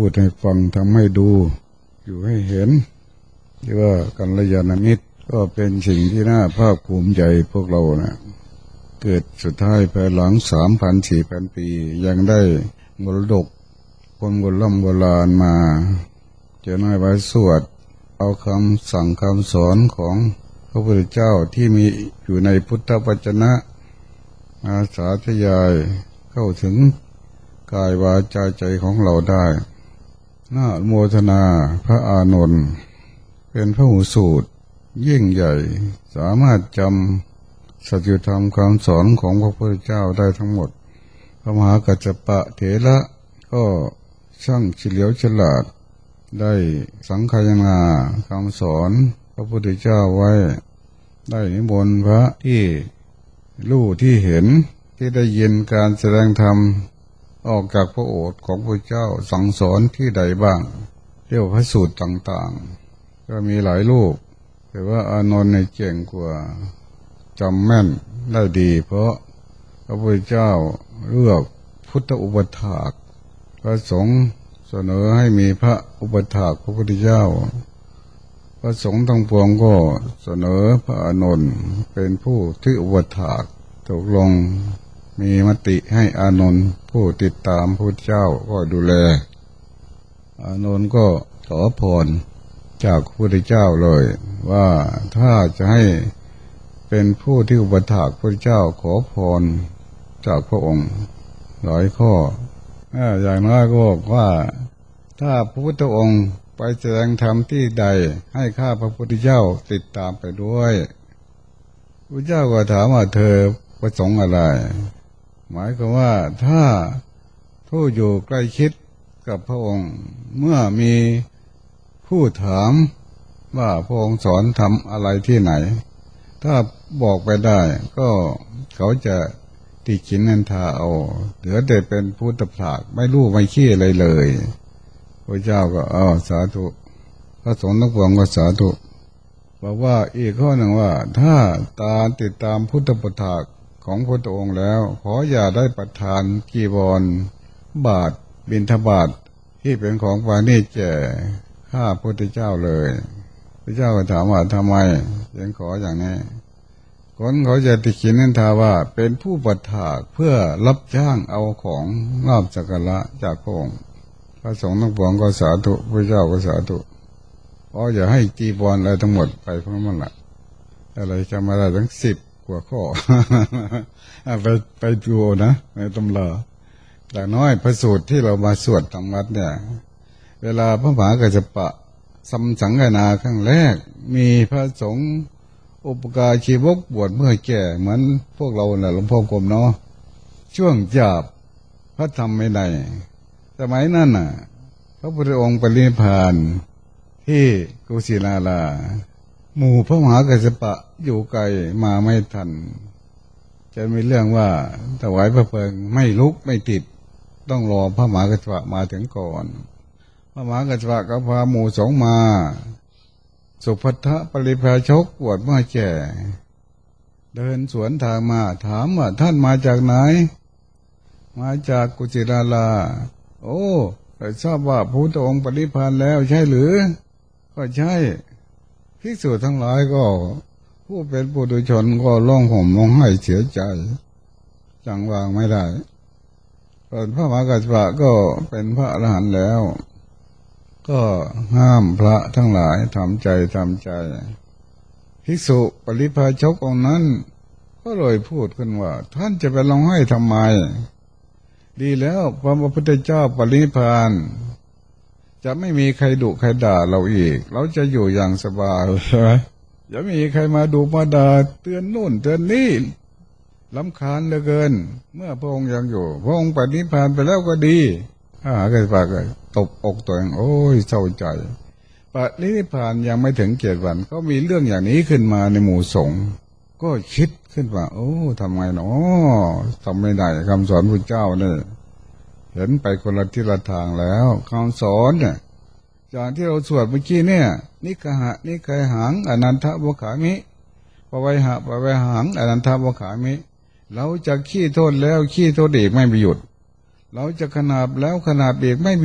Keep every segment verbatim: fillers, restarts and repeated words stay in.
ดให้ฟังทำให้ดูอยู่ให้เห็นที่ว่ากัลยาณมิตรก็เป็นสิ่งที่น่าภาคภูมิใจพวกเรานะเกิดสุดท้ายภายหลังสามพันสี่พันปียังได้มรดกคนโบราณโบราณมาจะน้อยไว้สวดเอาคำสั่งคำสอนของพระพุทธเจ้าที่มีอยู่ในพุทธวจนะอาสาธยายเข้าถึงกายวาจาใจของเราได้น่าโมทนาพระอานนท์เป็นพระหูสูตรยิ่งใหญ่สามารถจำสัจธรรมคำสอนของพระพุทธเจ้าได้ทั้งหมดพระมหากัจจปะเถระก็ช่างเฉลียวฉลาดได้สังคายนาคำสอนพระพุทธเจ้าไว้ได้นิมนต์พระที่รู้ที่เห็นที่ได้ยินการแสดงธรรมออกจากพระโอษฐ์ของพระเจ้าสั่งสอนที่ใดบ้างเรียกว่าพระสูตรต่างๆก็มีหลายรูปแต่ว่าอานนท์ในเก่งกว่าจำแม่นได้ดีเพราะพระพุทธเจ้าเลือกพุทธอุปถากพระสงฆ์เสนอให้มีพระอุปถากพระพุทธเจ้าพระสงฆ์ทั้งปวงก็เสนอพระอานนท์เป็นผู้ที่อุปถากตกลงมีมติให้อานนท์ผู้ติดตามพระพุทธเจ้าก็ดูแลอานนท์ก็ขอพรจากพระพุทธเจ้าเลยว่าถ้าจะให้เป็นผู้ที่อุปถากพระพุทธเจ้าขอพรจากพระองค์หลายข้ออย่างน้อยก็บอกว่าถ้าพระพุทธองค์ไปแสดงธรรมที่ใดให้ข้าพระพุทธเจ้าติดตามไปด้วยพระเจ้าก็ถามว่าเธอประสงค์อะไรหมายความว่าถ้าผู้อยู่ใกล้ชิดกับพระองค์เมื่อมีผู้ถามว่าพระองค์สอนทำอะไรที่ไหนถ้าบอกไปได้ก็เขาจะติขินนันทาเอาเหลือแต่เป็นพุทธภาคไม่รู้ไม่ขี้อะไรเลยพระเจ้าก็อ้าวสาธุพระสงฆ์ทั้งปวงก็สาธุบอกว่าอีกข้อหนึ่งว่าถ้าตาติดตามพุทธภาคของพระองค์แล้วขออย่าได้ประทานกีวรบาทบิณฑบาตที่เป็นของปาณีแก่ข้าพระพุทธเจ้าเลยพระเจ้าก็ถามว่าทำไมยังขออย่างนี้คนเขาจะติขินนินทาว่าเป็นผู้ประทากเพื่อรับจ้างเอาของลาภสักการะจากพระองค์พระสงฆ์ทั้งปวงก็สาธุพระเจ้าก็สาธุเพราะอย่าให้จีวรอะไรทั้งหมดไปเพราะมันละอะไรจำมาได้ทั้งสิบกว่าข้อ ไปไปดูนะในตำราแต่น้อยพระสูตรที่เรามาสวดทำวัดเนี่ยเวลาพระมหากัจจปะสัมสังฆนาครั้งแรกมีพระสงฆ์อุปการชีวกบวชเมื่อแก่เหมือนพวกเราน่ะหลวงพ่อกรมเนาะช่วงจับพระธรรมไม่ได้สมัยนั้นน่ะพระพุทธองค์ปรินิพพานที่กุสินาราหมู่พระมหากัสสปะอยู่ไกลมาไม่ทันจะมีเรื่องว่าถวายพระเพลิงไม่ลุกไม่ติดต้องรอพระมหากัสสปะมาถึงก่อนพระมหากัสสปะก็พาหมู่สงฆ์มาสุภัททะปริภาชกบวชเมื่อแก่เดินสวนทางมาถามว่าท่านมาจากไหนมาจากกุสินาราโอ้แต่ทราบว่าพระพุทธองค์ปรินิพพานแล้วใช่หรือก็ใช่ภิกษุทั้งหลายก็ผู้เป็นปุถุชนก็ร้องห่มร้องไห้เสียใจจังวางไม่ได้พระมหากัสสปะก็เป็นพระอรหันต์แล้วก็ห้ามพระทั้งหลายทำใจทำใจภิกษุปริพาชกองค์นั้นก็เลยพูดขึ้นว่าท่านจะไปร้องไห้ทำไมดีแล้วพระพุทธเจ้าปรินิพพานจะไม่มีใครดุใครด่าเราอีกเราจะอยู่อย่างสบายใช่ไหมจะไม่มีใครมาดุมาด่าเตือนนู่นเตือนนี่รำคาญเหลือเกินเมื่อพระองค์ยังอยู่พระองค์ปรินิพพานไปแล้วก็ดีถ้าหาใครฝากตบอกตัวเองโอ้ยเศร้าใจปรินิพพานยังไม่ถึงเจ็ดวันก็มีเรื่องอย่างนี้ขึ้นมาในหมู่สงฆ์ก็คิดขึ้นว่าโอ้ทำไงเนาะทำไม่ได้คำสอนพระเจ้าเนี่ยเห็นไปคนละทิศละทางแล้วคำสอนเนี่ยจากที่เราสวดเมื่อกี้เนี่ยนิกหะนิกายหังอนันทวขามิปวัยหะปวัยหังอนันทวขามิเราจะขี้โทษแล้วขี้โทษอีกไม่มีหยุดเราจะขนาบแล้วขนาบอีกไม่มีหยุด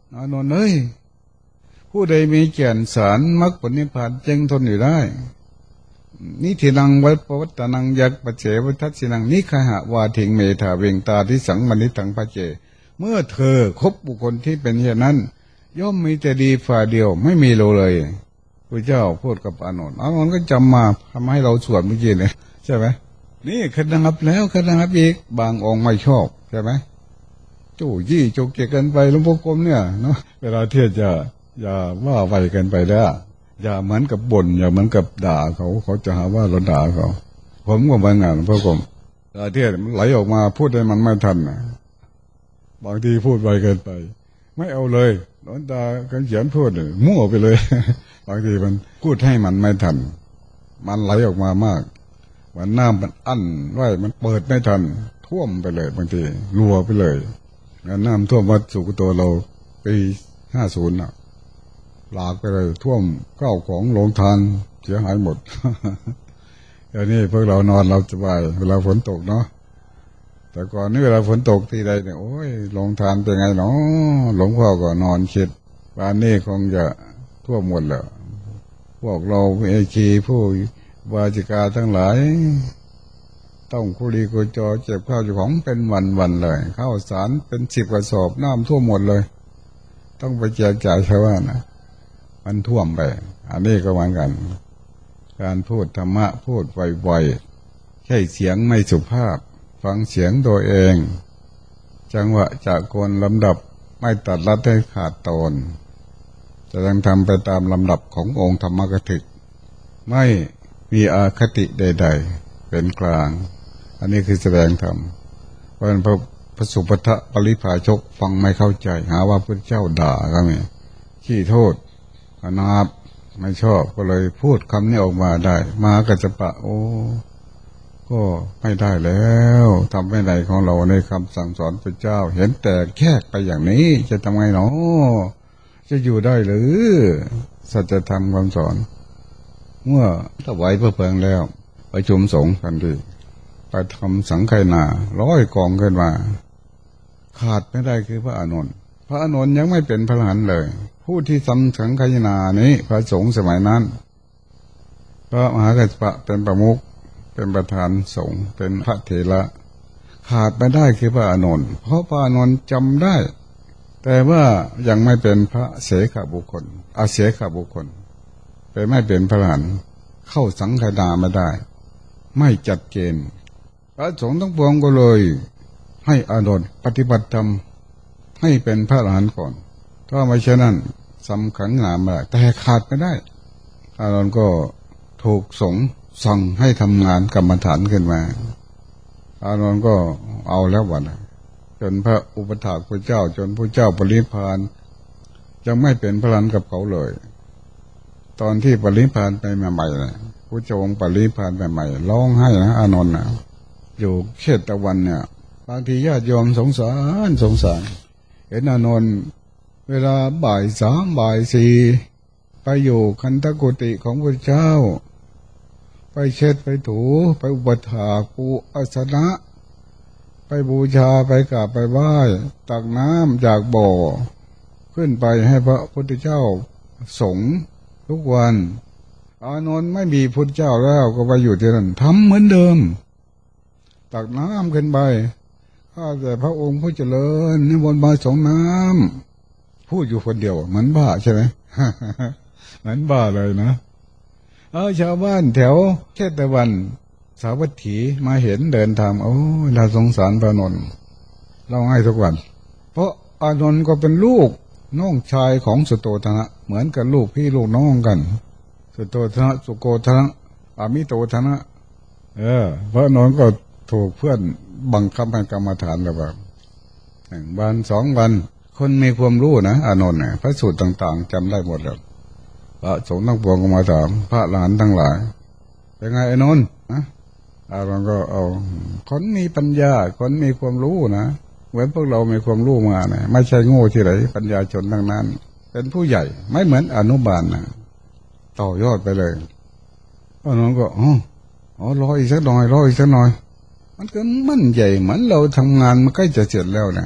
อานนท์เอ้ยผู้ใดมีแก่นสารมรรคผลนิพพานจึงทนอยู่ได้นิทินังวัปวัตตนังยักปเฉวทัสสินังนิคหะวาทิงเมธาเวงตาที่สังมณิทังพระเจเมื่อเธอคบบุคคลที่เป็นเช่นนั้นย่อมมีแต่ดีฝ่าเดียวไม่มีโลเลยพระเจ้าพูดกับอานนท์อานนท์ก็จำมาทำให้เราสวดเมื่อกี้เนี่ยใช่ไหมนี่ขนับแล้วขนับอีกบางองค์ไม่ชอบใช่ไหมจู่ยี่จุกเกกันไปหลวงพ่อกรมเนี่ยเนาะเวลาเทียบจะอย่าว่าไวกันไปแล้วอย่าเหมือนกับบ่นอย่าเหมือนกับด่าเขาเขาจะหาว่าเราด่าเขาผมก็บางงานหลวงพ่อกรมเวลาเทียบมันไหลออกมาพูดได้มันไม่ทันนะบางทีพูดไวเกินไปไม่เอาเลยหลวงตากันเขียนพูดเลยมั่วไปเลยบางทีมันพูดให้มันไม่ทันมันไหลออกมามากมันน้ำมันอั้นไว้มันเปิดไม่ทันท่วมไปเลยบางทีรัวไปเลยน้ำท่วมวัดสุกโตเราปีห้าศูนย์น่ะหลากไปเลยท่วมข้าวของโรงทานเสียหายหมดเดี๋ยวนี้พวกเรานอนเราสบายเวลาฝนตกเนาะแต่ก่อนนี่เวลาฝนตกทีใดเนี่ยโอ้ยโรงทานเป็นไงเนาะหลวงพ่อก็นอนคิดบ้านนี้คงจะท่วมหมดแล้วพวกเราเอชีผู้วาจิกาทั้งหลายต้องคุรีกุจอเจ็บข้าวอยู่ของเป็นวันๆเลยข้าวสารเป็นสิบกระสอบน้ำท่วมหมดเลยต้องไปแจกจ่ายชาวบ้านนะมันท่วมไปอันนี้ก็เหมือนกันการพูดธรรมะพูดไวๆใช้เสียงไม่สุภาพฟังเสียงตัวเองจังหวะจากคนลำดับไม่ตัดรัดให้ขาดตอนจะต้องทำไปตามลำดับขององค์ธรรมกถึกไม่มีอคติใดๆเป็นกลางอันนี้คือแสดงธรรมเพราะพระพระสุปทะปริภาชกฟังไม่เข้าใจหาว่าพระเจ้าด่าก็มีขี้โทษอนาถไม่ชอบก็เลยพูดคำนี้ออกมาได้มากัจจปะโอ้ก็ไม่ได้แล้วทำไม่ได้ของเราในคำสั่งสอนพระเจ้าเห็นแต่แค่ไปอย่างนี้จะทำไงเนาะจะอยู่ได้หรือสัจธรรมคำสอนเมื่อถวายพระเพลิงแล้วประชุมสงฆ์ทันทีไปทำสังฆนาร้อยกองขึ้นมาขาดไม่ได้คือพระอานนท์พระอานนท์ยังไม่เป็นพระอรหันต์เลยผู้ที่ทำสังฆนานี้พระสงฆ์สมัยนั้นพระมหากัสสปะเป็นประมุขเป็นประธานสงฆ์เป็นพระเถระขาดไม่ได้คือพระอานนท์เพราะพระอานนท์จำได้แต่ว่ายังไม่เป็นพระเสขบุคคลอาเสขบุคคลเป็นไม่เป็นพระอรหันต์เข้าสังฆนาไม่ได้ไม่จัดเกณฑ์พระสงฆ์ทั้งปวงก็เลยให้อานนท์ปฏิบัติธรรมให้เป็นพระอรหันต์ก่อนถ้าไม่เช่นนั้นสำคัญงามไม่ได้แต่ขาดไม่ได้อานนท์ก็ถูกสงฆ์สั่งให้ทำงานกรรมฐานขึ้นมาอานนท์ก็เอาแล้ววันจนพระอุปถากพระเจ้าจนพระเจ้าปรินิพพานยังไม่เป็นพระอรหันต์กับเขาเลยตอนที่ปรินิพพานไปใหม่ๆนะพระเจ้าองค์ปรินิพพานใหม่ๆร้องไห้นะอานนท์นะอยู่เขตตะวันเนี่ยบางทีญาติโยมสงสารสงสารเห็นอานนท์เวลาบ่ายสามบ่ายสี่ไปอยู่คันธกุฏิของพระเจ้าไปเช็ดไปถูไปอุปถากปูอาสนะไปบูชาไปกราบไปไหว้ตักน้ำจากบ่อขึ้นไปให้พระพุทธเจ้าสงฆ์ทุกวันอานนท์ไม่มีพุทธเจ้าแล้วก็ไปอยู่ที่นั่นทำเหมือนเดิมตักน้ำขึ้นไปข้าแต่พระองค์ผู้เจริญนิมนต์มาส่งน้ำพูดอยู่คนเดียวเหมือนบ้าใช่ไหม เหมือนบ้าเลยนะเอาชาวบ้านแถวเชตวันสาวัตถีมาเห็นเดินทางโอ้เราสงสารพระอานนท์เราให้ทุกวันเพราะอานนท์ก็เป็นลูกน้องชายของสุโธทนะเหมือนกับลูกพี่ลูกน้องกันสุโธทนะสุโกทนะอามิโตทนะเออพระอานนท์ก็ถูกเพื่อนบังคับให้กรรมฐานแล้วแบบหนึ่งวันสองวันคนมีความรู้นะอานนท์เนี่ยพระสูตรต่างๆจำได้หมดแล้วพระสงฆ์ทั้งปวงก็มาถามพระหลานทั้งหลายเป็นไงอานนท์นะอานนท์ก็เอาคนมีปัญญาคนมีความรู้นะเหมือนพวกเรามีความรู้มาเนี่ยไม่ใช่โง่ที่ไหนปัญญาชนทั้งนั้นเป็นผู้ใหญ่ไม่เหมือนอนุบาลนะต่อยอดไปเลยอานนท์ก็อ๋ออ๋อรออีกสักหน่อยรออีกสักหน่อยมันก็มั่นใหญ่เหมือนเราทำงานมันใกล้จะเสร็จแล้วนะร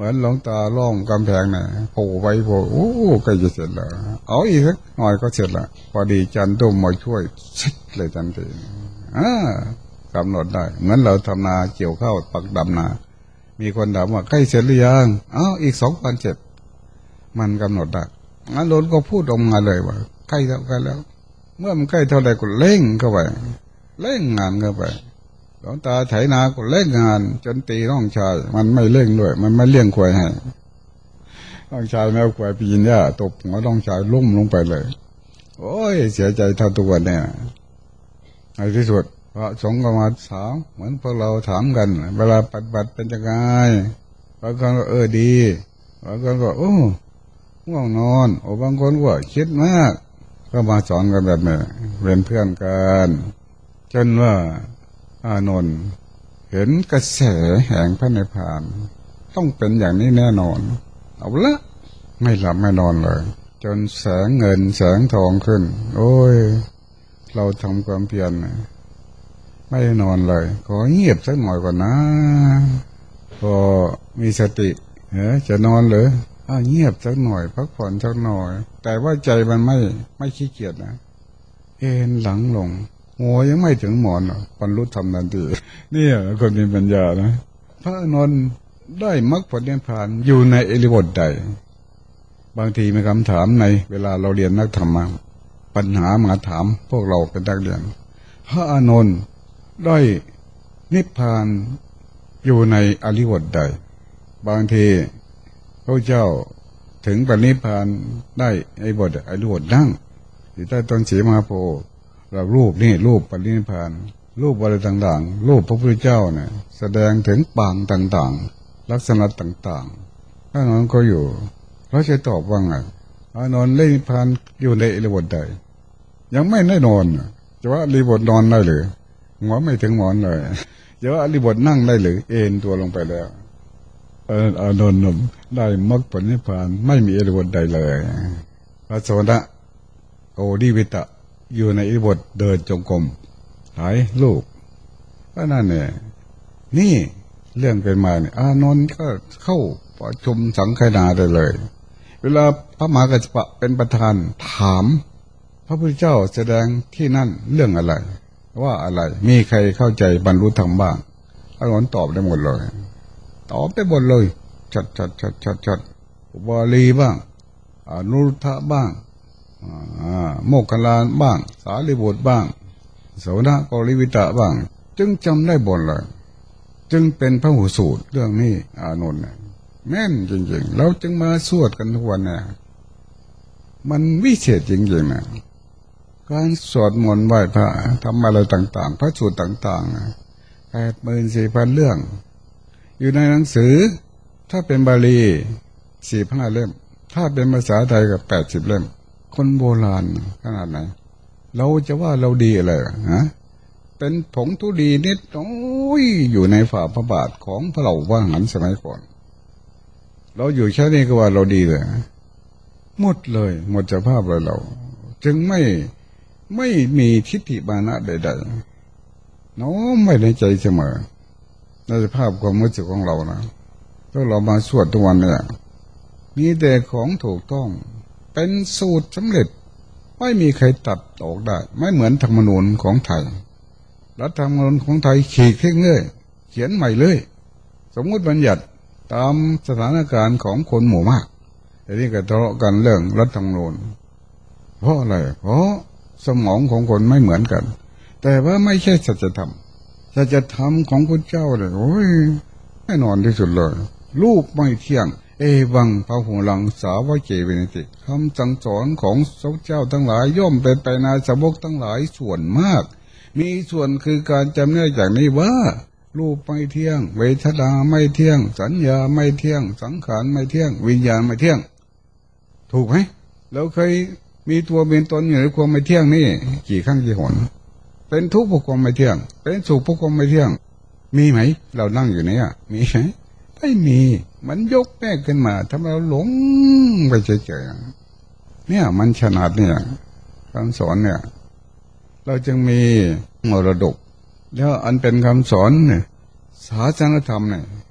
มือนหลวงตาล้อมกำแพงน่ะโผล่ไปโผล่โอ้ใกล้จะเสร็จแล้วเอาอีกสักหน่อยก็เสร็จละพอดีจันตุ้มมาช่วยซิกเลยทันทีอ่ากำหนดได้เหมือนเราทำนาเกี่ยวข้าวปักดำนามีคนถามว่าใกล้เสร็จหรือยังอ้าวอีกสองวันเสร็จมันกำหนดได้งั้นหลวงก็พูดออกมาเลยว่าใกล้แล้วใกล้แล้วเมื่อมันใกล้เท่าใดก็เร่งเข้าไปเร่งงานเข้าไปหลวงตาไถนาก็เร่งงานจนตีน้องชายมันไม่เร่งด้วยมันไม่เลี้ยงควายให้น้องชายแมวควายปีนหญ้าตบหัวน้องชายล้มลงไปเลยโอ้ยเสียใจเท่าตัวเนี่ยในที่สุดพระสงฆ์ก็มาถามเหมือนพวกเราถามกันเวลาปฏิบัติเป็นยังไงบางคนก็เออดีบางคนก็โอ้ง่วงนอนโอ้บางคนก็คิดมากก็มาสอนกันแบบนี้เป็นเพื่อนกันจนว่าอานนท์เห็นกระแสแห่งพระนิพพานต้องเป็นอย่างนี้แน่นอนเอาละไม่หลับไม่นอนเลยจนแสงเงินแสงทองขึ้นโอ้ยเราทำความเพียรไม่นอนเลยขอเงียบสักหน่อยก่อนนะพอมีสติเฮ้จะนอนหรืออ้าเงียบสักหน่อยพักผ่อนสักหน่อยแต่ว่าใจมันไม่ไม่ขี้เกียจนะเอ็นหลังลงหัวยังไม่ถึงหมอนบรรลุธรรมทันทีเนี่ยคนมีปัญญานะพระอานนท์ได้มรรคผลนิพพานอยู่ในอิริยาบถใดบางทีมีคำถามในเวลาเราเรียนนักธรรมะปัญหามาถามพวกเราเป็นนักเรียนพระอานนท์ได้นิพพานอยู่ในอริยบทใดบางทีพระเจ้าถึงปณิพพานได้ไอ้บทไอ้บทนั่งอยู่ใต้ต้นสีมหาโพธิ์เรารูปนี่รูปปณิพพานรูปอะไรต่างๆรูปพระพุทธเจ้าเนี่ยแสดงถึงปางต่างๆลักษณะต่างๆพระอานนท์ก็อยู่เราจะตอบว่าไงอานนท์ได้นิพพานอยู่ในอริยบทใดยังไม่ได้นอนจะว่าอริยบทนอนได้หรือหัวไม่ถึงหมอนเลยจะว่าอริยบทนั่งได้หรือเอ็นตัวลงไปแล้วอานนท์ได้มรรคผลนิพพานไม่มีอริยบทใดเลยพระโสดาโกดิวิตะอยู่ในอิริยาบถเดินจงกรมหายลูกก็นั่นเนี่ยนี่เรื่องเป็นมาเนี่ยอานนท์ก็เข้าประชุมสังฆนาได้เลยเวลาพระมหากัสสปะเป็นประธานถามพระพุทธเจ้าแสดงที่นั่นเรื่องอะไรว่าอะไรมีใครเข้าใจบรรลุธรรมบ้างอานนท์ตอบได้หมดเลยตอบได้หมดเลยชัดชัดชัดชัดชัดอุบาลีบ้างอนุรุทธะบ้างโมคคัลลานบ้างสารีบุตรบ้างโสนโกริวิตะบ้างจึงจำได้หมดเลยจึงเป็นพระหูสูตรเรื่องนี้อานนท์แม่นจริงๆเราจึงมาสวดกันทุกวันเนี่ยมันวิเศษจริงๆนะการสวดมนต์ไหว้พระทำอะไรต่างๆพระสูตรต่างๆแปดหมื่นสี่พันเรื่องอยู่ในหนังสือถ้าเป็นบาลีสี่ห้าเล่มถ้าเป็นภาษาไทยก็แปดสิบเล่มคนโบราณขนาดไหนเราจะว่าเราดีอะไรฮะเป็นผงทุลีนิดโอ้ยอยู่ในฝ่าพระบาทของพระเหล่าว่าหันสมัยก่อนเราอยู่แค่นี้ก็ว่าเราดีเลยหมดเลยหมดสภาพเลยเราจึงไม่ไม่มีทิฏฐิมานะใดๆน้อมไว้ในใจเสมอในสภาพความรู้สึกของเรานะถ้าเรามาสวดทุกวันเนี่ยมีแต่ของถูกต้องเป็นสูตรสำเร็จไม่มีใครตัดออกได้ไม่เหมือนธรรมนูญของไทยรัฐธรรมนูญของไทยขีดเข่งเงื่อยเขียนใหม่เลยสมมุติบัญญัติตามสถานการณ์ของคนหมู่มากแต่นี่ก็ทะเลาะกันเรื่องรัฐธรรมนูญเพราะอะไรเพราะสมองของคนไม่เหมือนกันแต่ว่าไม่ใช่สัจธรรมสัจธรรมของพระเจ้าเลยโอ้ยแน่นอนที่สุดเลยรูปไม่เที่ยงเอวังพระหูลังสาวะเจเวนิติคำสั่งสอนของพระเจ้าทั้งหลายย่อมเป็นไปในสาวกทั้งหลายส่วนมากมีส่วนคือการจำแนกอย่างนี้ว่ารูปไม่เที่ยงเวทนาไม่เที่ยงสัญญาไม่เที่ยงสังขารไม่เที่ยงวิญญาณไม่เที่ยงถูกไหมเราเคยมีตัวเป็นตนอยู่ในความไม่เที่ยงนี่กี่ครั้งกี่หนเป็นทุกข์เพราะความไม่เที่ยงเป็นสุขเพราะความไม่เที่ยงมีไหมเรานั่งอยู่เนี่ยมีไหมไม่มีมันยกแม่ขึ้นมาทำไมเราหลงไปเฉยๆเนี่ยมันฉลาดเนี่ยคำสอนเนี่ยเราจึงมีมรดกแล้วอันเป็นคำสอนเนี่ยศาสนธรรมเนี่ย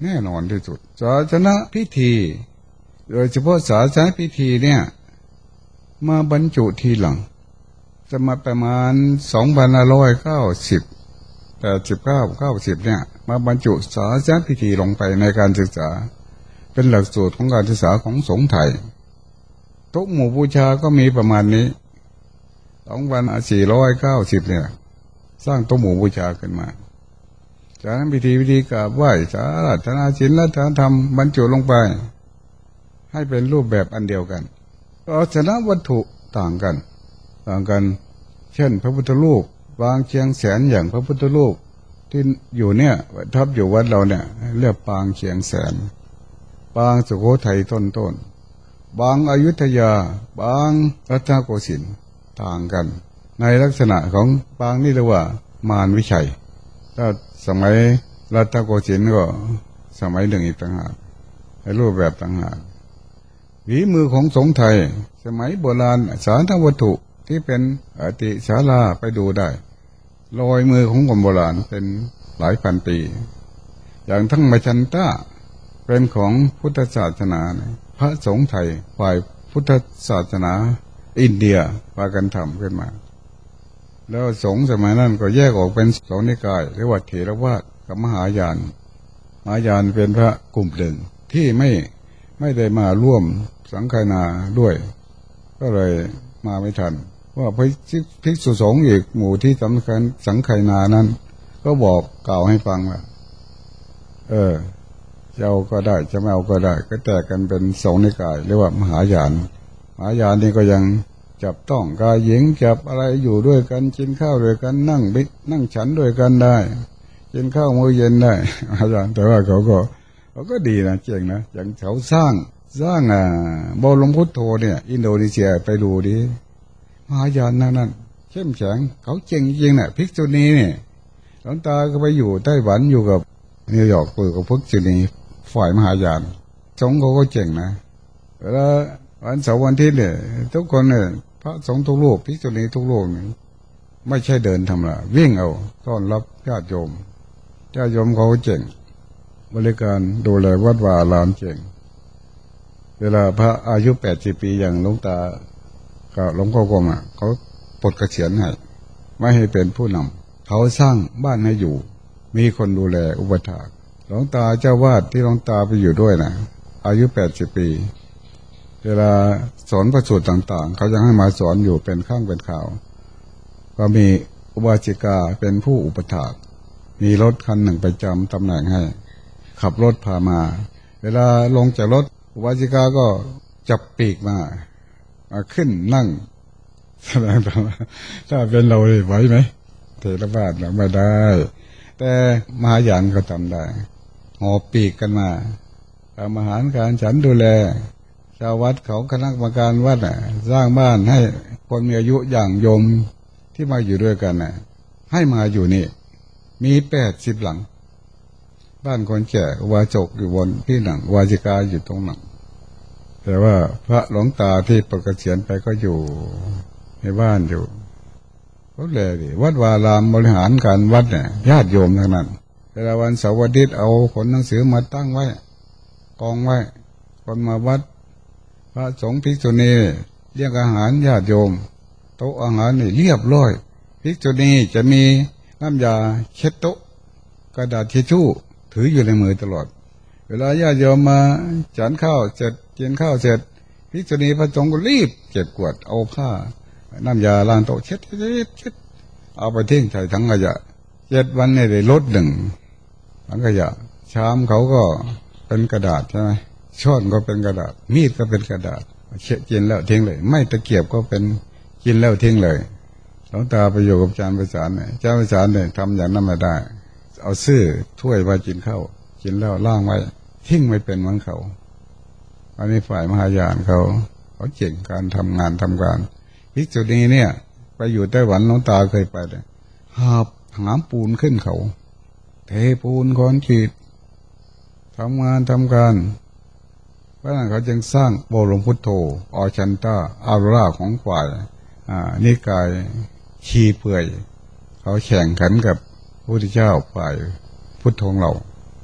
แน่นอนที่สุดศาสนาพิธีโดยเฉพาะศาสนาพิธีเนี่ยมาบรรจุทีหลังจะมาประมาณสองพันห้าร้อยเก้าสิบแปดสิบเก้าเก้าสิบเนี่ยมาบรรจุศาสนาพิธีลงไปในการศึกษาเป็นหลักสูตรของการศึกษาของสงฆ์ไทยทุกหมู่บูชาก็มีประมาณนี้สองพันสี่ร้อยเก้าสิบเนี่ยสร้างตัวหมู่บูชาขึ้นมาจากนั้นพิธีพิธีกราบไหว้สาราธนาศีลและธรรมบรรจุลงไปให้เป็นรูปแบบอันเดียวกันศาสนาวัตถุต่างกันต่างกันเช่นพระพุทธรูปวางเชียงแสนอย่างพระพุทธรูปที่อยู่เนี่ยทับอยู่วัดเราเนี่ยเรียกปางเชียงแสนปางสุโขทัยต้นต้นบางอยุธยาบางรัตนโกสินทร์ต่างกันในลักษณะของปางนี่เรียกว่ามารวิชัยถ้าสมัยรัตนโกสินทร์ก็สมัยหนึ่งอีกต่างหากในรูปแบบต่างหากฝีมือของสงฆ์ไทยสมัยโบราณสาธารณวัตถุที่เป็นอติศาลาไปดูได้รอยมือของคนโบราณเป็นหลายพันปีอย่างทั้งมชันตาเป็นของพุทธศาสนาพระสงฆ์ไทยฝ่ายพุทธศาสนาอินเดียพากันทำขึ้นมาแล้วสงฆ์สมัยนั้นก็แยกออกเป็นสองนิกายเรียกว่าเถรวาทกับมหายานมหายานเป็นพระกลุ่มหนึ่งที่ไม่ไม่ได้มาร่วมสังฆนาด้วยก็เลยมาไม่ทันว่าภิกษุสงฆ์อีกหมู่ที่สำคัญสังฆนานั้นก็บอกกล่าวให้ฟังว่าเออจะเอาก็ได้จะไม่เอาก็ได้ก็แตกกันเป็นสองนิกายเรียกว่ามหายานมหายานนี่ก็ยังจับต้องกายหญิงจับอะไรอยู่ด้วยกันกินข้าวด้วยกันนั่งบินั่งฉันด้วยกันได้กินข้าวมื้อเย็นได้มหายานแต่ว่าเขาก็เขาก็ดีนะเจ๋งนะอย่างเขาสร้างสร้างอ่าบรมพุทโธเนี่ยอินโดนีเซียไปดูดิมหายานนั่นนั่นเข้มแข็งเขาเจ๋งจริงน่ะภิกษุณีเนี่ยหลวงตาก็ไปอยู่ไต้หวันอยู่กับนิวยอร์กคุยกับภิกษุณีฝ่ายมหายานสงฆ์เขาก็เจ๋งนะเวลาวันเสาร์วันอาทิตย์เนี่ยทุกคนเนี่ยพระสงฆ์ทุกรูปภิกษุณีทุกรูปเนี่ยไม่ใช่เดินทำละวิ่งเอาต้อนรับญาติโยมญาติโยมเขาเจ๋งบริการดูแลวัดวาอารามเจ๋งเวลาพระอายุแปดสิบปีอย่างหลวงตากับหลวงพ่อกรมอ่ะเขาปลดเกษียณให้ไม่ให้เป็นผู้นำเขาสร้างบ้านให้อยู่มีคนดูแลอุปถากหลวงตาเจ้าวาดที่หลวงตาไปอยู่ด้วยนะอายุแปดสิบปีเวลาสอนพระสูตรต่างๆเขายังให้มาสอนอยู่เป็นข้างเป็นข่าวก็มีอุบาสิกาเป็นผู้อุปถากมีรถคันหนึ่งไปจำตำแหน่งให้ขับรถพามาเวลาลงจากรถอุบาสิกาก็จับปีกมามาขึ้นนั่งแสดงธรรมถ้าเป็นเราเลยไหวไหมเทรวาสไม่ได้แต่มหายานก็ทำได้หอบปีกกันมาทำอาหารการฉันดูแลชาววัดเขาคณะกรรมการวัดน่ะสร้างบ้านให้คนมีอายุอย่างโยมที่มาอยู่ด้วยกันน่ะให้มาอยู่นี่มีแปดสิบหลังบ้านคนแก่วาจกอยู่บนที่หนังวาจิกาอยู่ตรงหนังแต่ว่าพระหลวงตาที่ประกาศเสียนไปก็อยู่ในบ้านอยู่ก็เลยดิวัดวารามบริหารการวัดเนี่ยญาติโยมทั้งนั้นเวลาวันเสาร์อาทิตย์เอาผลหนังสือมาตั้งไว้กองไว้คนมาวัดพระสงฆ์ภิกษุณีเรียกอาหารญาติโยมโต๊ะอาหารนี่เรียบร้อยภิกษุณีจะมีน้ำยาเช็ดโต๊ะกระดาษทิชชู่ถืออยู่ในมือตลอดเวลาญาติโยมมาฉันข้าวเสร็จกินข้าวเสร็จภิกษุณีพระสงฆ์ก็รีบเก็บกวาดเอาผ้าน้ำยาล้างโต๊ะเช็ดเช็ดเช็ดเอาไปทิ้งใส่ถังขยะเจ็ดวันเนี่ยได้ลดหนึ่งถังขยะชามเขาก็เป็นกระดาษใช่ไหมช้อนก็เป็นกระดาษมีดก็เป็นกระดาษเช็ดกินแล้วทิ้งเลยไม่ตะเกียบก็เป็นกินแล้วทิ้งเลยหลวงตาไปอยู่กับอาจารย์ประสานเนี่ยอาจารย์ประสานเนี่ยทำอย่างนั้นไม่ได้เอาซื้อถ้วยมากินข้าวกินแล้วล่างไว้ทิ้งไม่เป็นเหมือนเขาอันนี้ฝ่ายมหายานเขาเขาเก่งการทำงานทำการภิกษุณีเนี่ยไปอยู่ไต้หวันหลวงตาเคยไปเลยหาบหามปูนขึ้นเขาเทปูนคอนกรีตทำงานทำการเพราะนั้นเขาจึงสร้างบรมพุทโธออชันตาอารุราของฝ่ายนิกายชีเปื่อยเขาแข่งขันกับพระพุทธเจ้าฝ่ายพุทโธเรา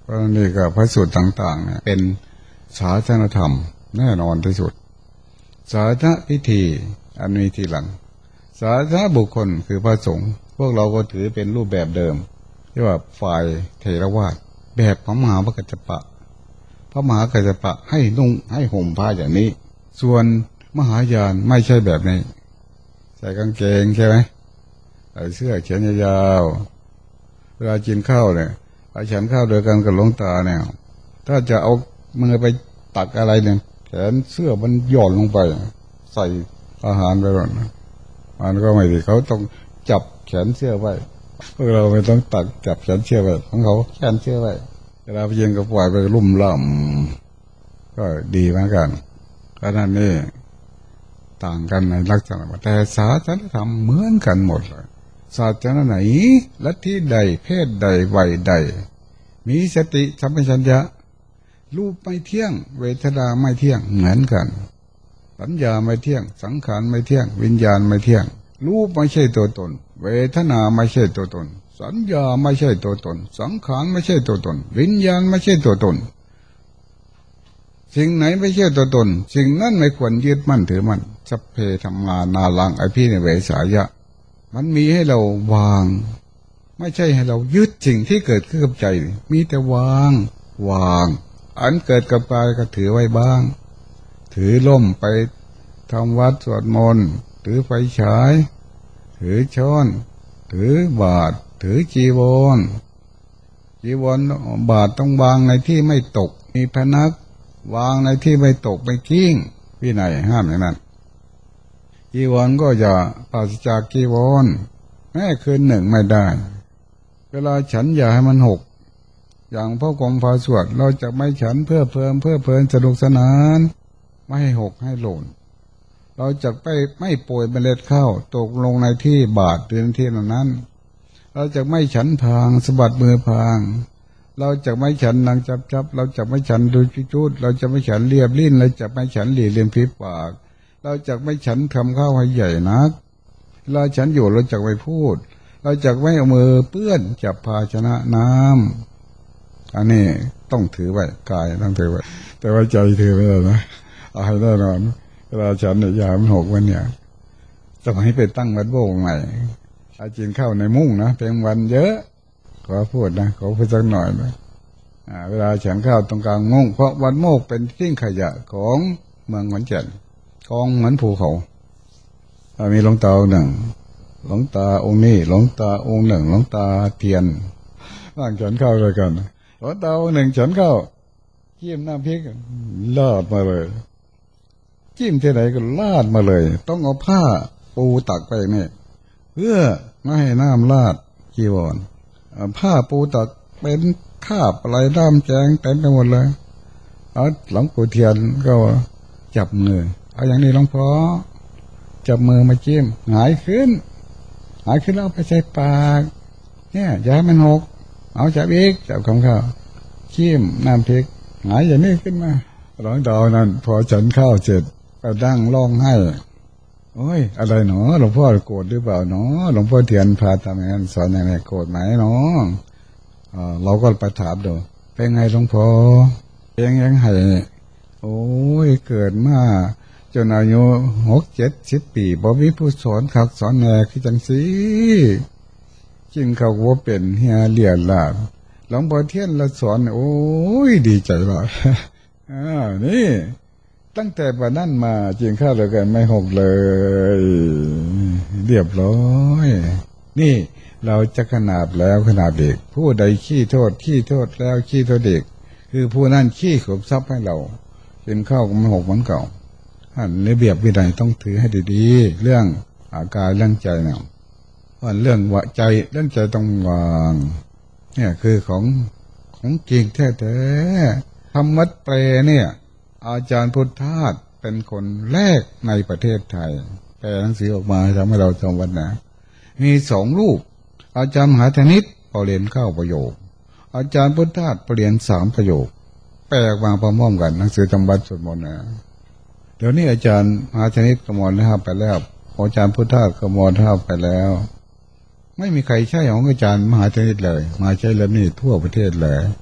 เพราะนี่ก็พระสูตรต่างๆเนี่ยเป็นศาสนธรรมแน่นอนที่สุดศาสนพิธีอันมีทีหลังศาสนบุคคลคือพระสงฆ์พวกเราก็ถือเป็นรูปแบบเดิมที่ว่าฝ่ายเถรวาทแบบพระมหากัจจปะพระมหากัจจปะให้นุ่งให้ห่มผ้าอย่างนี้ส่วนมหายานไม่ใช่แบบนี้ใส่กางเกงใช่ไหมใส่เสื้อแขนยาวเวลากินข้าวเนี่ยไปฉันข้าวโดยกันกับหลวงตาเนี่ยถ้าจะเอามือไปตักอะไรเนี่ยแขนเสื้อมันหย่อนลงไปใส่อาหารไปหมดมันก็ไม่ดีเขาต้องจับแขนเสื้อไว้พวกเราไม่ต้องตักจับแขนเสื้อไว้ของเขาแขนเสื้อไว้เวลาไปยิงก็ปล่อยไปลุ่มล่ำก็ดีเหมือนกันขณะนี้ต่างกันในลักษณะแต่ศาสนธรรมเหมือนกันหมดเลยศาสนาไหนลัทธิใดเพศใดวัยใดมีสติสัมปชัญญะรูปไม่เที่ยงเวทนาไม่เที่ยงเหมือนกันสัญญาไม่เที่ยงสังขารไม่เที่ยงวิญญาณไม่เที่ยงรูปไม่ใช่ตัวตนเวทนาไม่ใช่ตัวตนสัญญาไม่ใช่ตัวตนสังขารไม่ใช่ตัวตนวิญญาณไม่ใช่ตัวตนสิ่งไหนไม่ใช่ตัวตนสิ่งนั้นไม่ควรยึดมั่นถือมั่นสัพเพธัมมานาลังอภินิเวสายะมันมีให้เราวางไม่ใช่ให้เรายึดสิ่งที่เกิดขึ้นกับใจมีแต่วางวางอันเกิดกับกายก็ถือไว้บ้างถือล่มไปทำวัดสวดมนต์ถือไฟฉายถือช้อนถือบาตรถือจีวรจีวรบาตรต้องวางในที่ไม่ตกมีพนักวางในที่ไม่ตกไม่กิ้งวินัยห้ามอย่างนั้นจีวรก็อย่าปราศจากจีวรแม้คืนหนึ่งไม่ได้เวลาฉันอย่าให้มันหกอย่างพระกรมพาสวดเราจะไม่ฉันเพื่อเพิ่มเพื่อเพลินสนุกสนานไม่ให้หกให้หล่นเราจะไปไม่โปรยเมล็ดข้าวตกลงในที่บาตรหรือในที่นั้นเราจะไม่ฉันพางสะบัดมือพางเราจะไม่ฉันนางจับจับเราจะไม่ฉันดูจุดเราจะไม่ฉันเรียบลิ้นเราจะไม่ฉันหลีเลียมฝีปากเราจะไม่ฉันทำข้าวให้ใหญ่นักเราฉันอยู่เราจะไม่พูดเราจะไม่เอามือเปื้อนจับภาชนะน้ำอันนี้ต้องถือไว้กายต้องถือไว้แต่ว่าใจถือไม่ได้นะเอาให้แน่นอนเวลาฉันเนี่ยยามันหกวันเนี่ยต้องให้ไปตั้งวัดโบกใหม่อาจินเข้าในมุ้งนะเป็นวันเยอะขอพูดนะขอพูดสักหน่อยนะเวลาฉันข้าวตรงกลางมุ้งเพราะวันโมกเป็นทิ้งขยะของเมืองขอนแก่นกองเหมือนภูเขามีหลวงตาหนึ่งหลวงตาองค์นี้หลวงตาองค์หนึ่งหลวงตาเทียนนั่งฉันข้าวด้วยกันหลวงตาองค์หนึ่งฉันข้าวจิ้มน้ำพริกลาดมาเลยจิ้มที่ไหนก็ลาดมาเลยต้องเอาผ้าปูตักไปนี่เพื่อไม่ให้น้ำลาดจีวรผ้าปูตักเป็นคราบอะไรด้ามแจงเต็มไปหมดเลยเอาหลวงปู่เทียนก็จับมือเอาอย่างนี้หลวงพ่อจับมือมาจิ้มหงายขึ้นหงายขึ้นแล้วไปใส่ปากเนี่ยย้ายมันหกเอาจับอีกจับคำข้าวจิ้มน้ำพริกหงายอย่างนี้ขึ้นมาหลวงตานั้นพอฉันข้าวเสร็จก็ดั้งร้องไห้โอ้ยอะไรหนอหลวงพ่อโกรธหรือเปล่าหนอหลวงพ่อเทียนพาทำอย่างนั้นสอนอย่างไรโกรธไหมหนอเราก็ไปถามดูเป็นไงหลวงพ่อเป็นยังไงโอ้ยเกิดมาจนอายุหกเจ็ดสิบปีบ่มีผู้สอนขักสอนแหน่คือจังสีกินข้าวว่าเป็นเฮียเลียนลาหลวงพ่อเทียนละสอนโอ้ยดีใจมากอ่านี่ตั้งแต่วันนั้นมากินข้าวเลยกันไม่หกเลยเรียบร้อยนี่เราจะขนาบแล้วขนาบเด็กผู้ใดขี้โทษขี้โทษแล้วขี้โทษเด็กคือผู้นั้นขี้ขบทรัพย์ให้เรากินข้าวก็ไม่หกเหมือนเก่าอันระเบียบวินัยต้องถือให้ดีๆเรื่องอาการเรื่องใจเนี่ยว่าเรื่องวะใจเรื่องใจต้องวางเนี่ยคือของของจริงแท้ๆธรรมะแปลเนี่ยอาจารย์พุทธทาสเป็นคนแรกในประเทศไทยแปลหนังสือออกมาทำให้เราจำวันนะมีสองรูปอาจารย์มหาธนิตปรเรียนเข้าประโยคอาจารย์พุทธทาสปรเรียนสามประโยคแปลมาพร้อมๆกันหนังสือธรรมวัดสวดมนต์นะเดี๋ยวนี้อาจารย์มหาธนิตกมลนะครับไปแล้วอาจารย์พุทธทาสกมลนะครับไปแล้วไม่มีใครใช่ของอาจารย์มหาธนิตเลยมาใช้เล่มนี้ทั่วประเทศเลย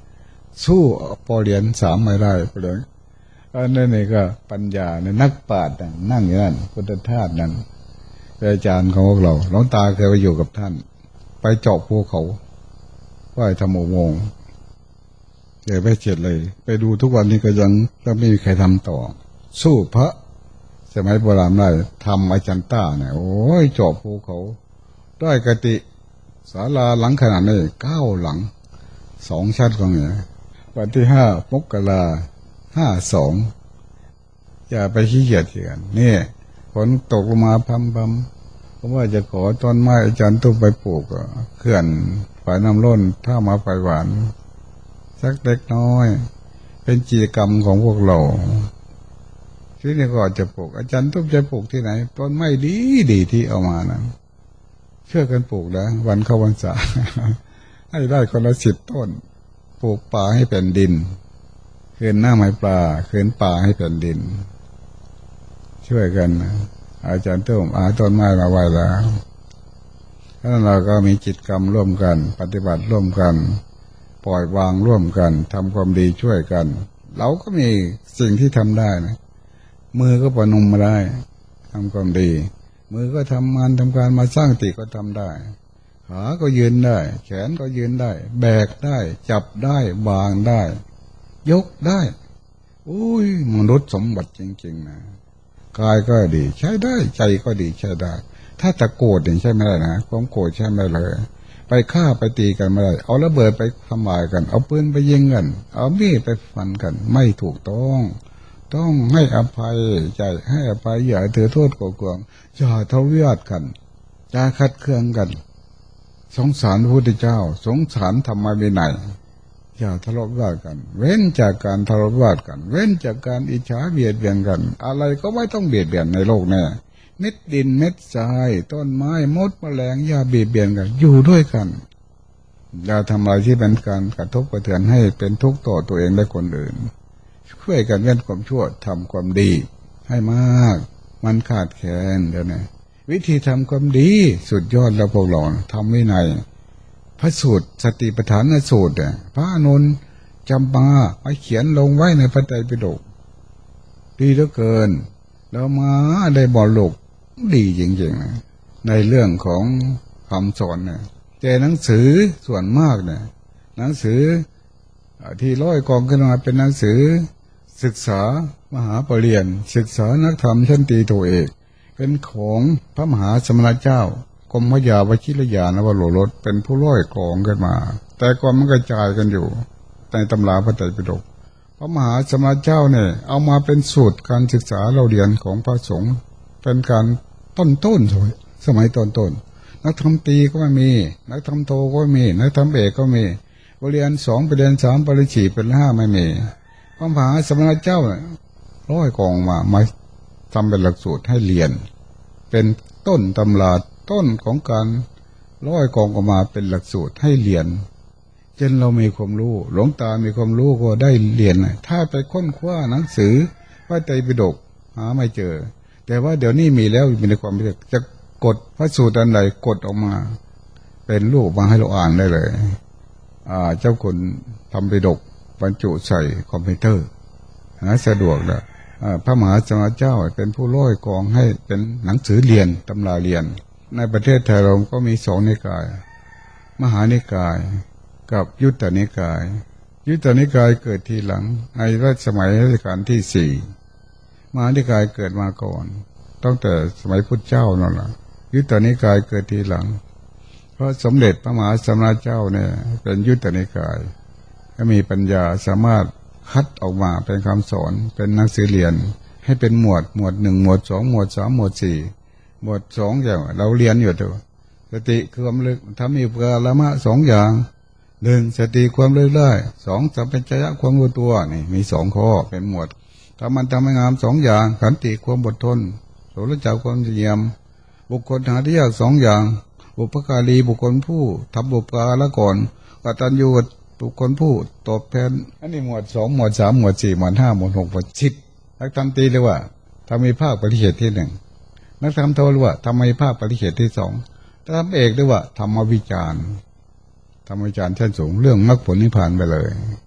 สู้ปอเหรียญสามไม่ได้ปอเหรียญอันนั้นนี่ก็ปัญญาในนักปราชญ์นั่งอยู่นั่นพุทธทาสนั่นเป็นอาจารย์ของพวกเราหลวงตาเคยไปอยู่กับท่านไปเจาะภูเขาไหว้ธรรมอุโมงค์เดี๋ยวไปเจ็ดเลยไปดูทุกวันนี้ก็ยังก็ไม่มีใครทำต่อสู้พระสมัยโบราณได้ทำอาจารย์ต้าเนี่ยโอ้ยเจาะภูเขาได้กติศาลาหลังขนาดนี้เก้าหลังสองชั้นก็มีวันที่ห้ามกราห้าสองอย่าไปขี้เกียจเถียนนี่ฝนตกลงมาพัมพัมเพราะว่าจะขอต้นไม้อาจารย์ตุ้มไปปลูกเขื่อนฝายน้ำล้นถ้ามาไฟหวานสักเล็กน้อยเป็นกิจกรรมของพวกเราที่นี่ก็จะปลูกอาจารย์ตุ้มจะปลูกที่ไหนต้นไม้ดีดีที่เอามานั้นเชื่อกันปลูกแล้ววันเข้าพรรษาให้ได้คนละสิบต้นปลูกป่าให้เป็นดินคืนหน้าไม้ปลาคืนป่าให้เป็นดินช่วยกันอาจารย์ตุ้มอาต้นไม้มาไว้แล้วแล้วเราก็มีกิจกรรมร่วมกันปฏิบัติร่วมกันปล่อยวางร่วมกันทำความดีช่วยกันเราก็มีสิ่งที่ทำได้นะมือก็ประนมมาได้ทำความดีมือก็ทำงานทำการมาสร้างติก็ทำได้ขาก็ยืนได้แขนก็ยืนได้แบกได้จับได้วางได้ยกได้อุ้ยมนุษย์สมบัติจริงๆนะกายก็ดีใช้ได้ใจก็ดีใช้ได้ถ้าตะโกรธเนี่ยใช่ไม่ได้นะความโกรธใช่ไม่ได้เลยไปฆ่าไปตีกันไม่ได้เอาระเบิดไปทำลายกันเอาปืนไปยิงกันเอามีดไปฟันกันไม่ถูกต้องต้องให้อภัยใจให้อภัยอย่าถือโทษโกรธเคืองอย่าทะเลาะกันอย่าขัดเคืองกันสงสารพระพุทธเจ้าสงสารธรรมวินัยอย่าทะเลาะวิวาทกันเว้นจากการทะเลาะวิวาทกันเว้นจากการอิจฉาเบียดเบียนกันอะไรก็ไม่ต้องเบียดเบียนในโลกแน่เม็ดดินเม็ดทรายต้นไม้มดแมลงอย่าเบียดเบียนกันอยู่ด้วยกันอย่าทำอะไรที่เป็นการกระทบกระเทือนให้เป็นทุกข์ต่อตัวเองและคนอื่นช่วยกันเว้นความชั่วทำความดีให้มากมันขาดแคลนเดี๋ยวนี้วิธีทำความดีสุดยอดแล้วพวกเราทำวินัยพระสูตรสติปัฏฐานสูตรเนี่ยพระอานนท์จำมาไปเขียนลงไว้ในพระไตรปิฎกดีเหลือเกินแล้วมาได้บอกโลกดีจริงๆนะในเรื่องของคำสอนเนี่ยแต่หนังสือส่วนมากเนี่ยหนังสือที่ร้อยกองขึ้นมาเป็นหนังสือศึกษามหาปรริญญาศึกษานักธรรมชั้นตรีโทเอกเป็นของพระมหาสมณเจ้ากรมพระยาวชิรยานวโรรสเป็นผู้ร้อยกองขึ้นมาแต่ก่อนมันกระจายกันอยู่ในตำราพระไตรปิฎกพระมหาสมณเจ้าเนี่ยเอามาเป็นสูตรการศึกษาเราเรียนของพระสงฆ์เป็นการต้นต้นสมัยต้นต้นนักธรรมตรีก็ไม่มีนักธรรมโทก็ไม่มีนักธรรมเอกก็มีปรริญญาสองปรริญญาสามปริญญาสี่เป็นห้าไม่มีพระมหาสมณเจ้าร้อยกองมามาทำเป็นหลักสูตรให้เรียนเป็นต้นตำราต้นของการร้อยกองออกมาเป็นหลักสูตรให้เรียนจนเรามีความรู้หลวงตามีความรู้ก็ได้เรียนถ้าไปค้นคว้าหนังสือพระไตรปิฎกหาไม่เจอแต่ว่าเดี๋ยวนี้มีแล้วมีในความรู้จะกดพระสูตรอันใดกดออกมาเป็นรูปมาให้เราอ่านได้เลยอ่าเจ้าคุณทำปิฎกบรรจุใส่คอมพิวเตอร์หาสะดวกแล้วพระมหาสมณเจ้าเป็นผู้ร้อยกองให้เป็นหนังสือเรียนตำราเรียนในประเทศไทยเราก็มีสองนิกายมหานิกายกับยุตตนิกายยุตตนิกายเกิดทีหลังในรัชสมัยรัชกาลที่สี่มหานิกายเกิดมาก่อนตั้งแต่สมัยพุทธเจ้านั่นแหละยุตตนิกายเกิดทีหลังเพราะสมเด็จพระมหาสมณเจ้าเนี่ยเป็นยุตตนิกายก็มีปัญญาสามารถคัดออกมาเป็นคำสอนเป็นหนังสือเรียนให้เป็นหมวดหมวดหนึ่งหมวดสองหมวดสามหมวดสี่หมวดสองอย่างเราเรียนอยู่ตัวสติความลึกทำมีปราละมะสองอย่างหนึ่งสติความลึกได้สองสัมปชัญญะความรู้ตัวนี่มีสองข้อเป็นหมวดถ้ามันทำให้งามสองอย่างขันติความอดทนโสรจักความเยี่ยมบุคคลหาที่ยากสองอย่างบุพการีบุคคลผู้ทำบุปการะก่อนกตัญญูบุคคลผู้ตอบแทนอันนี้หมวดสองหมวดสามหมวดสี่หมวดห้าหมวดหกหมวดสิบนักธรรมตรีเรียกว่าธรรมีภาคปริเฉดที่หนึ่งนักธรรมโทเรียกว่าธรรมีภาคปริเฉดที่สองนักธรรมเอกเรียกว่าธรรมวิจารณ์ธรรมวิจารณ์ชั้นสูงเรื่องมรรคผลนิพพานไปเลย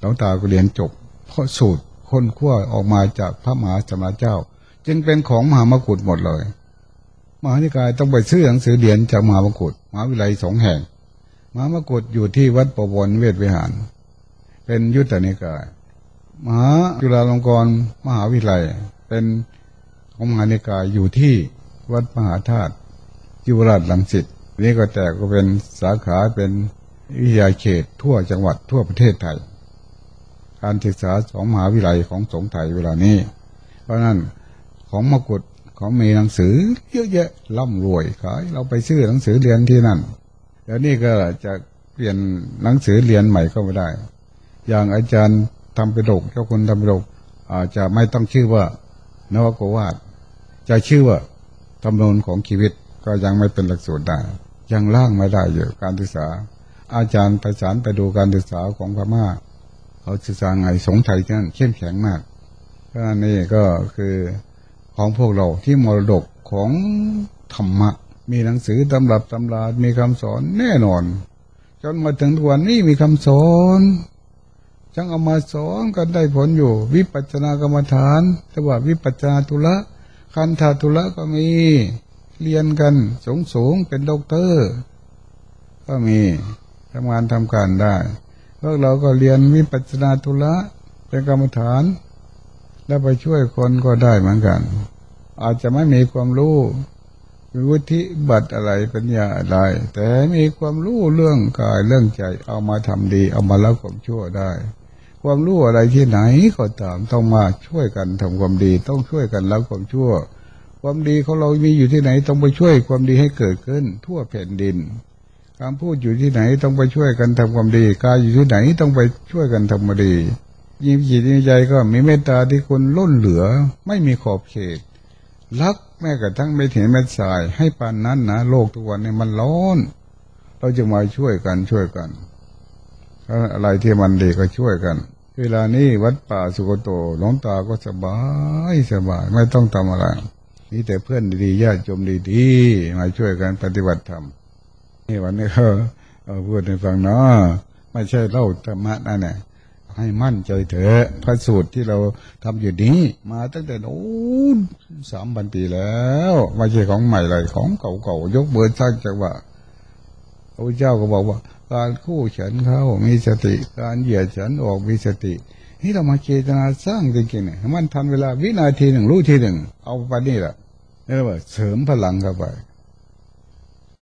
หลวงตาก็เรียนจบเพราะสูตรค้นคว้าออกมาจากพระมหาสมณเจ้าจึงเป็นของมหามกุฏหมดเลยมหานิกายต้องไปซื้อหนังสือเรียนจากมหามกุฏมหาวิทยาลัยสองแห่งมหามกุฏอยู่ที่วัดประวรเวทวิหารเป็นยุทธนิกายมหาจุฬาลงกรณ์มหาวิทยาลัยเป็นของมหานิกายอยู่ที่วัดมหาธาตุยุวราชรังสิตนี่ก็แตกก็เป็นสาขาเป็นวิทยาเขตทั่วจังหวัดทั่วประเทศไทยการศึกษาสองมหาวิทยาลัยของสงฆ์ไทยเวลานี้เพราะนั้นของมกุฏเขามีหนังสือเยอะแยะร่ำรวยขายเราไปซื้อหนังสือเรียนที่นั่นเดี๋ยวนี้ก็จะเปลี่ยนหนังสือเรียนใหม่ก็ไม่ได้อย่างอาจารย์ทำปิฎกเจ้าคุณทำปิฎกอาจจะไม่ต้องชื่อว่านวโกวาทจะชื่อว่าธรรมนูญของชีวิตก็ยังไม่เป็นหลักสูตรได้ยังล่างไม่ได้อยู่การศึกษาอาจารย์ไปสารไปดูการศึกษาของพม่าเขาศึกษาไงสงฆ์ไทยนั่นเข้มแข็งมากก็นี่ก็คือของพวกเราที่มรดกของธรรมะมีหนังสือตำรับตำรามีคำสอนแน่นอนจนมาถึงทุกวันนี้มีคำสอนจังเอามาสอนกันได้ผลอยู่วิปัสสนากรรมฐานแต่ว่าวิปัสสนาธุระคันธาธุระก็มีเรียนกันสูงสูงเป็นด็อกเตอร์ก็มีทำงานทำการได้พวกเราก็เรียนวิปัสสนาธุระเป็นกรรมฐานแล้วไปช่วยคนก็ได้เหมือนกันอาจจะไม่มีความรู้มีวุฒิบัตรอะไรปัญญาอะไรแต่มีความรู้เรื่องกายเรื่องใจเอามาทำดีเอามาละความชั่วได้ความรู้อะไรที่ไหนก็ตามต้องมาช่วยกันทำความดีต้องช่วยกันละความชั่วความดีของเรามีอยู่ที่ไหนต้องไปช่วยความดีให้เกิดขึ้นทั่วแผ่นดินคำพูดอยู่ที่ไหนต้องไปช่วยกันทำความดีกายอยู่ที่ไหนต้องไปช่วยกันทำความดียิ่งจิตยิ่งใจก็มีเมตตาที่คนล้นเหลือไม่มีขอบเขตรักแม้กระทั่งไม่เห็นแม่สายให้ปานนั้นนะโลกทุกวันนี้มันร้อนเราจะมาช่วยกันช่วยกันอะไรที่มันดีก็ช่วยกันเวลานี้วัดป่าสุโกโตหลวงตาก็สบายสบายไม่ต้องทำอะไรนี่แต่เพื่อนดีๆญาติโยมดีๆมาช่วยกันปฏิบัติธรรมนี่วันนี้เขาเอาพูดให้ฟังเนาะไม่ใช่เล่าธรรมะนั่นแหละให้มั่นใจเถอะพระสูตรที่เราทำอยู่นี้มาตั้งแต่โน้นสามพันปีแล้วไม่ใช่ของใหม่เลยของเก่าๆยกเบอร์สร้างจังหวะพระเจ้าก็บอกว่าการคู่ฉันเข้ามีสติการเหยียดฉันออกมีสตินี่เรามาเจตนาสร้างจริงๆเนี่ยมันทันเวลาวินาทีหนึ่งรู้ทีหนึ่งเอาไปนี่แหละนี่เรียกว่าเสริมพลังเข้าไป